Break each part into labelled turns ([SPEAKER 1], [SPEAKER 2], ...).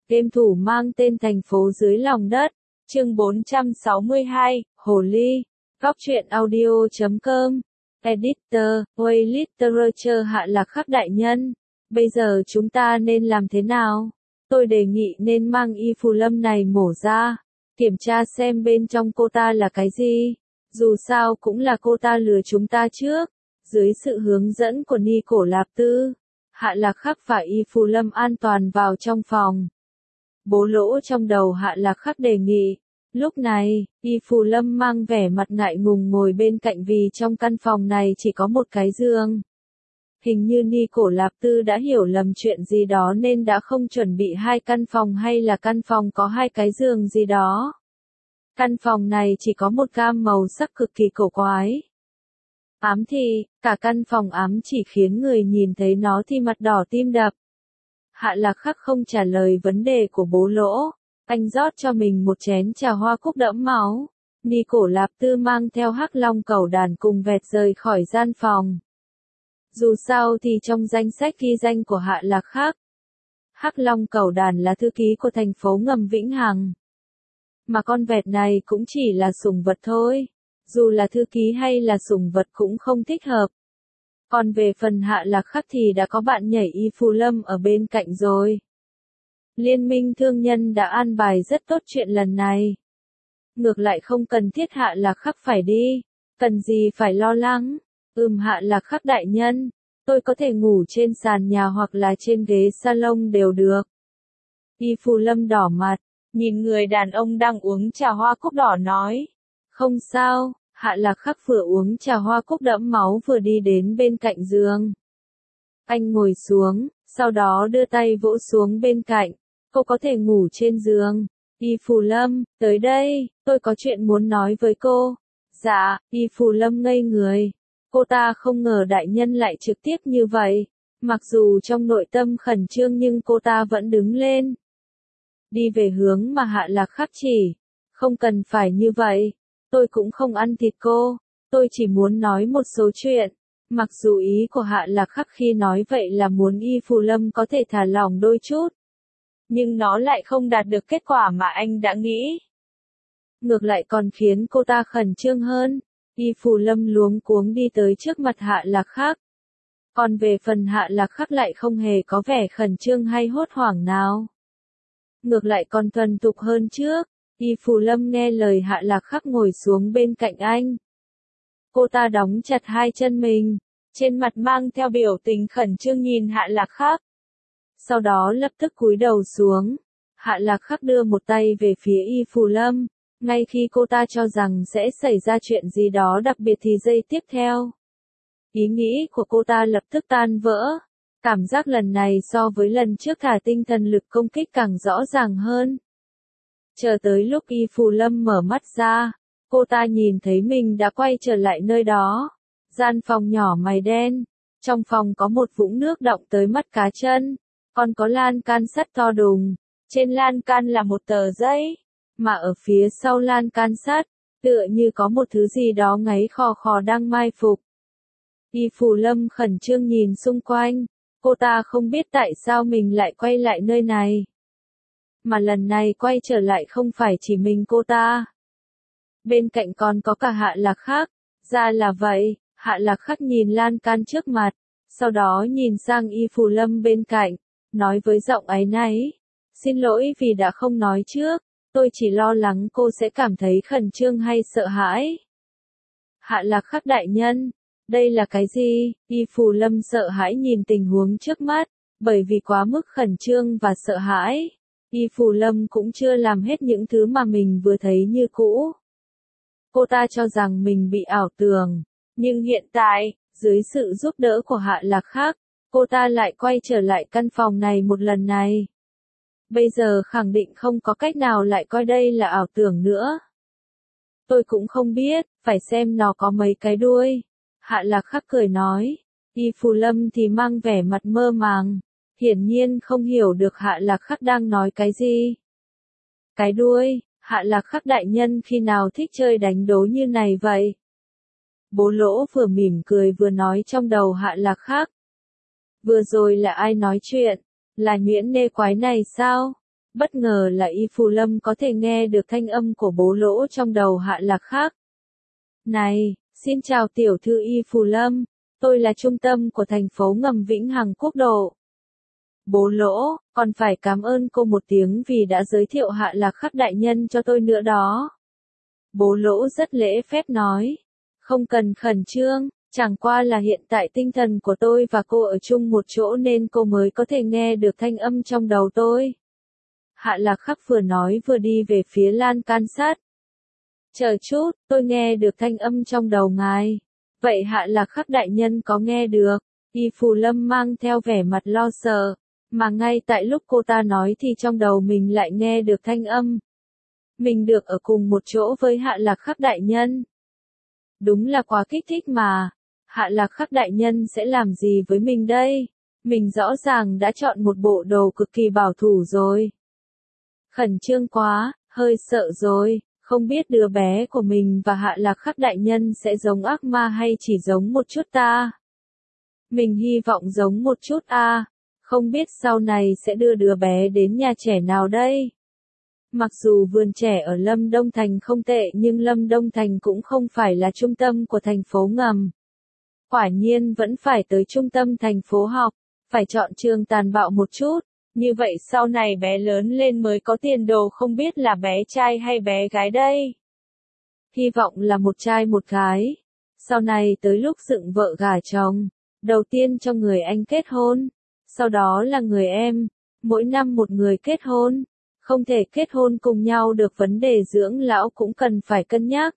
[SPEAKER 1] Game thủ mang tên Thành phố dưới lòng đất, chương 462, Hồ Ly, Góc truyện audio.com, Editor, Way Literature Hạ Lạc Khắc đại nhân. Bây giờ chúng ta nên làm thế nào? Tôi đề nghị nên mang y phù lâm này mổ ra, kiểm tra xem bên trong cô ta là cái gì. Dù sao cũng là cô ta lừa chúng ta trước. Dưới sự hướng dẫn của Ni Cổ Lạp Tư, Hạ Lạc Khắc và y phù lâm an toàn vào trong phòng. Bố Lỗ trong đầu Hạ Lạc Khắc đề nghị. Lúc này, y phù lâm mang vẻ mặt ngại ngùng ngồi bên cạnh vì trong căn phòng này chỉ có một cái giường. Hình như Ni Cổ Lạp Tư đã hiểu lầm chuyện gì đó nên đã không chuẩn bị hai căn phòng hay là căn phòng có hai cái giường gì đó. Căn phòng này chỉ có một gam màu sắc cực kỳ cổ quái. Ám thì, cả căn phòng ám chỉ khiến người nhìn thấy nó thì mặt đỏ tim đập. Hạ Lạc Khắc không trả lời vấn đề của Bố Lỗ. Anh rót cho mình một chén trà hoa cúc đẫm máu. Ni Cổ Lạp Tư mang theo Hắc Long Cẩu Đàn cùng vẹt rời khỏi gian phòng. Dù sao thì trong danh sách ghi danh của Hạ Lạc Khắc, Hắc Long Cẩu Đàn là thư ký của thành phố ngầm Vĩnh Hằng. Mà con vẹt này cũng chỉ là sủng vật thôi. Dù là thư ký hay là sủng vật cũng không thích hợp. Còn về phần Hạ Lạc Khắc thì đã có bạn nhảy y phù lâm ở bên cạnh rồi. Liên minh thương nhân đã an bài rất tốt chuyện lần này. Ngược lại không cần thiết Hạ Lạc Khắc phải đi. Cần gì phải lo lắng. Hạ Lạc Khắc đại nhân. Tôi có thể ngủ trên sàn nhà hoặc là trên ghế salon đều được. Y phù lâm đỏ mặt. Nhìn người đàn ông đang uống trà hoa cúc đỏ nói. Không sao. Hạ Lạc Khắc vừa uống trà hoa cúc đẫm máu vừa đi đến bên cạnh giường. Anh ngồi xuống, sau đó đưa tay vỗ xuống bên cạnh. Cô có thể ngủ trên giường. Y phù lâm, tới đây, tôi có chuyện muốn nói với cô. Dạ, y phù lâm ngây người. Cô ta không ngờ đại nhân lại trực tiếp như vậy. Mặc dù trong nội tâm khẩn trương nhưng cô ta vẫn đứng lên. Đi về hướng mà Hạ Lạc Khắc chỉ. Không cần phải như vậy. Tôi cũng không ăn thịt cô. Tôi chỉ muốn nói một số chuyện. Mặc dù ý của Hạ Lạc Khắc khi nói vậy là muốn y phù lâm có thể thả lỏng đôi chút. Nhưng nó lại không đạt được kết quả mà anh đã nghĩ. Ngược lại còn khiến cô ta khẩn trương hơn. Y phù lâm luống cuống đi tới trước mặt Hạ Lạc Khắc. Còn về phần Hạ Lạc Khắc lại không hề có vẻ khẩn trương hay hốt hoảng nào. Ngược lại còn thuần thục hơn trước. Y phù lâm nghe lời Hạ Lạc Khắc ngồi xuống bên cạnh anh. Cô ta đóng chặt hai chân mình. Trên mặt mang theo biểu tình khẩn trương nhìn Hạ Lạc Khắc. Sau đó lập tức cúi đầu xuống. Hạ Lạc Khắc đưa một tay về phía y phù lâm. Ngay khi cô ta cho rằng sẽ xảy ra chuyện gì đó đặc biệt thì giây tiếp theo. Ý nghĩ của cô ta lập tức tan vỡ. Cảm giác lần này so với lần trước thả tinh thần lực công kích càng rõ ràng hơn. Chờ tới lúc y phù lâm mở mắt ra. Cô ta nhìn thấy mình đã quay trở lại nơi đó. Gian phòng nhỏ mày đen. Trong phòng có một vũng nước đọng tới mắt cá chân. Còn có lan can sắt to đùng. Trên lan can là một tờ giấy. Mà ở phía sau lan can sắt, tựa như có một thứ gì đó ngáy khò khò đang mai phục. Y phù lâm khẩn trương nhìn xung quanh. Cô ta không biết tại sao mình lại quay lại nơi này. Mà lần này quay trở lại không phải chỉ mình cô ta. Bên cạnh còn có cả Hạ Lạc Khắc. Ra là vậy, Hạ Lạc Khắc nhìn lan can trước mặt. Sau đó nhìn sang y phù lâm bên cạnh. Nói với giọng áy náy. Xin lỗi vì đã không nói trước. Tôi chỉ lo lắng cô sẽ cảm thấy khẩn trương hay sợ hãi. Hạ Lạc Khắc đại nhân. Đây là cái gì? Y phù lâm sợ hãi nhìn tình huống trước mắt. Bởi vì quá mức khẩn trương và sợ hãi. Y phù lâm cũng chưa làm hết những thứ mà mình vừa thấy như cũ. Cô ta cho rằng mình bị ảo tưởng. Nhưng hiện tại, dưới sự giúp đỡ của Hạ Lạc Khắc, cô ta lại quay trở lại căn phòng này một lần này. Bây giờ khẳng định không có cách nào lại coi đây là ảo tưởng nữa. Tôi cũng không biết, phải xem nó có mấy cái đuôi. Hạ Lạc Khắc cười nói. Y phù lâm thì mang vẻ mặt mơ màng. Hiển nhiên không hiểu được Hạ Lạc Khắc đang nói cái gì. Cái đuôi, Hạ Lạc Khắc đại nhân khi nào thích chơi đánh đố như này vậy? Bố Lỗ vừa mỉm cười vừa nói trong đầu Hạ Lạc Khắc. Vừa rồi là ai nói chuyện? Là Nhuyễn Nê quái này sao? Bất ngờ là Y Phù Lâm có thể nghe được thanh âm của bố Lỗ trong đầu Hạ Lạc Khắc. Này, xin chào tiểu thư Y Phù Lâm, tôi là trung tâm của thành phố ngầm Vĩnh Hằng Quốc Độ. Bố Lỗ, còn phải cảm ơn cô một tiếng vì đã giới thiệu Hạ Lạc Khắc đại nhân cho tôi nữa đó. Bố Lỗ rất lễ phép nói. Không cần khẩn trương, chẳng qua là hiện tại tinh thần của tôi và cô ở chung một chỗ nên cô mới có thể nghe được thanh âm trong đầu tôi. Hạ Lạc Khắc vừa nói vừa đi về phía lan can sắt. Chờ chút, tôi nghe được thanh âm trong đầu ngài. Vậy Hạ Lạc Khắc đại nhân có nghe được? Y Phù Lâm mang theo vẻ mặt lo sợ, mà ngay tại lúc cô ta nói thì trong đầu mình lại nghe được thanh âm. Mình được ở cùng một chỗ với Hạ Lạc Khắc đại nhân. Đúng là quá kích thích mà. Hạ Lạc Khắc đại nhân sẽ làm gì với mình đây? Mình rõ ràng đã chọn một bộ đồ cực kỳ bảo thủ rồi. Khẩn trương quá, hơi sợ rồi, không biết đứa bé của mình và Hạ Lạc Khắc đại nhân sẽ giống ác ma hay chỉ giống một chút ta. Mình hy vọng giống một chút không biết sau này sẽ đưa đứa bé đến nhà trẻ nào đây. Mặc dù vườn trẻ ở Lâm Đông Thành không tệ nhưng Lâm Đông Thành cũng không phải là trung tâm của thành phố ngầm. Quả nhiên vẫn phải tới trung tâm thành phố học, phải chọn trường tàn bạo một chút, như vậy sau này bé lớn lên mới có tiền đồ, không biết là bé trai hay bé gái đây. Hy vọng là một trai một gái. Sau này tới lúc dựng vợ gả chồng, đầu tiên cho người anh kết hôn, sau đó là người em, mỗi năm một người kết hôn. Không thể kết hôn cùng nhau được, vấn đề dưỡng lão cũng cần phải cân nhắc.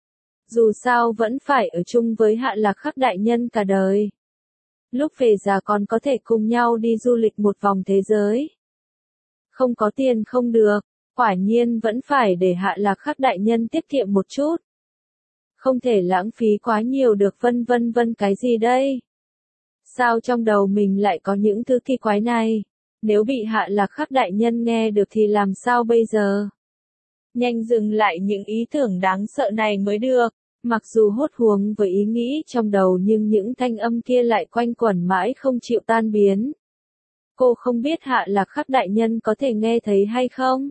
[SPEAKER 1] Dù sao vẫn phải ở chung với Hạ Lạc Khắc đại nhân cả đời. Lúc về già còn có thể cùng nhau đi du lịch một vòng thế giới. Không có tiền không được, quả nhiên vẫn phải để Hạ Lạc Khắc đại nhân tiết kiệm một chút. Không thể lãng phí quá nhiều được, vân cái gì đây? Sao trong đầu mình lại có những thứ kỳ quái này? Nếu bị Hạ Lạc Khắc đại nhân nghe được thì làm sao bây giờ? Nhanh dừng lại những ý tưởng đáng sợ này mới được. Mặc dù hốt hoảng với ý nghĩ trong đầu nhưng những thanh âm kia lại quanh quẩn mãi không chịu tan biến. Cô không biết Hạ Lạc Khắc đại nhân có thể nghe thấy hay không?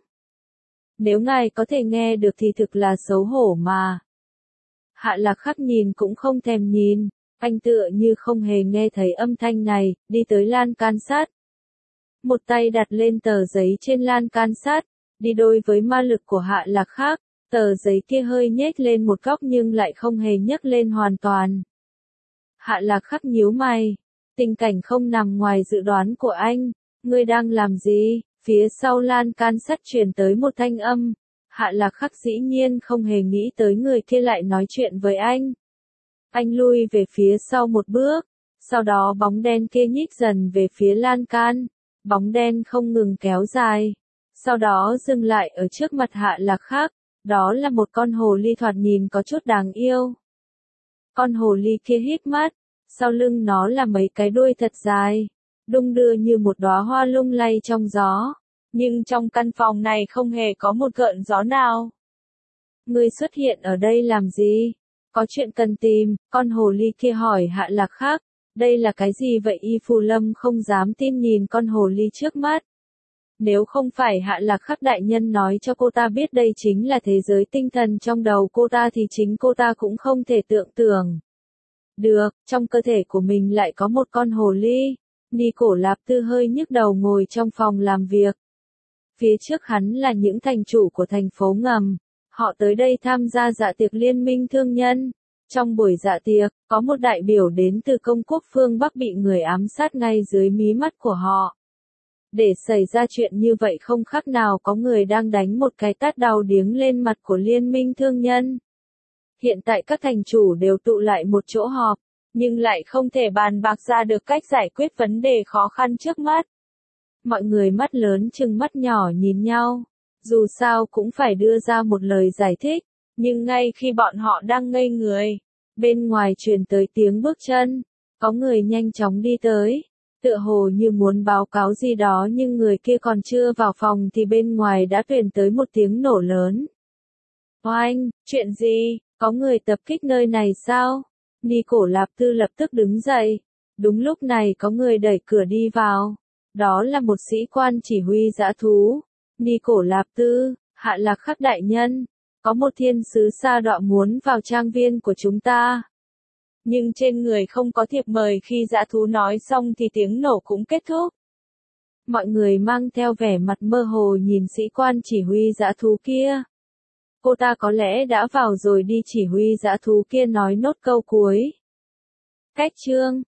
[SPEAKER 1] Nếu ngài có thể nghe được thì thực là xấu hổ mà. Hạ Lạc Khắc nhìn cũng không thèm nhìn, anh tựa như không hề nghe thấy âm thanh này, đi tới lan can sắt. Một tay đặt lên tờ giấy trên lan can sắt, đi đôi với ma lực của Hạ Lạc Khắc, tờ giấy kia hơi nhếch lên một góc nhưng lại không hề nhấc lên hoàn toàn. Hạ Lạc Khắc nhíu mày, tình cảnh không nằm ngoài dự đoán của anh, ngươi đang làm gì? Phía sau lan can sắt truyền tới một thanh âm. Hạ Lạc Khắc dĩ nhiên không hề nghĩ tới người kia lại nói chuyện với anh. Anh lui về phía sau một bước, sau đó bóng đen kia nhích dần về phía lan can. Bóng đen không ngừng kéo dài, sau đó dừng lại ở trước mặt Hạ Lạc Khắc, đó là một con hồ ly thoạt nhìn có chút đáng yêu. Con hồ ly kia híp mắt, sau lưng nó là mấy cái đuôi thật dài, đung đưa như một đóa hoa lung lay trong gió, nhưng trong căn phòng này không hề có một gợn gió nào. Ngươi xuất hiện ở đây làm gì? Có chuyện cần tìm, con hồ ly kia hỏi Hạ Lạc Khắc. Đây là cái gì vậy? Y Phù Lâm không dám tin nhìn con hồ ly trước mắt. Nếu không phải Hạ Lạc Khắc đại nhân nói cho cô ta biết đây chính là thế giới tinh thần trong đầu cô ta thì chính cô ta cũng không thể tưởng tượng. Được, trong cơ thể của mình lại có một con hồ ly. Ni Cổ Lạp Tư hơi nhức đầu ngồi trong phòng làm việc. Phía trước hắn là những thành chủ của thành phố ngầm. Họ tới đây tham gia dạ tiệc liên minh thương nhân. Trong buổi dạ tiệc, có một đại biểu đến từ công quốc phương Bắc bị người ám sát ngay dưới mí mắt của họ. Để xảy ra chuyện như vậy không khác nào có người đang đánh một cái tát đau điếng lên mặt của liên minh thương nhân. Hiện tại các thành chủ đều tụ lại một chỗ họp, nhưng lại không thể bàn bạc ra được cách giải quyết vấn đề khó khăn trước mắt. Mọi người mắt lớn chừng mắt nhỏ nhìn nhau, dù sao cũng phải đưa ra một lời giải thích. Nhưng ngay khi bọn họ đang ngây người, bên ngoài truyền tới tiếng bước chân, có người nhanh chóng đi tới, tựa hồ như muốn báo cáo gì đó nhưng người kia còn chưa vào phòng thì bên ngoài đã truyền tới một tiếng nổ lớn. Oanh, chuyện gì, có người tập kích nơi này sao? Ni Cổ Lạp Tư lập tức đứng dậy, đúng lúc này có người đẩy cửa đi vào, đó là một sĩ quan chỉ huy dã thú. Ni Cổ Lạp Tư, Hạ Lạc Khắc đại nhân, có một thiên sứ sa đọa muốn vào trang viên của chúng ta. Nhưng trên người không có thiệp mời. Khi dã thú nói xong thì tiếng nổ cũng kết thúc. Mọi người mang theo vẻ mặt mơ hồ nhìn sĩ quan chỉ huy dã thú kia. Cô ta có lẽ đã vào rồi đi, chỉ huy dã thú kia nói nốt câu cuối. Cách chương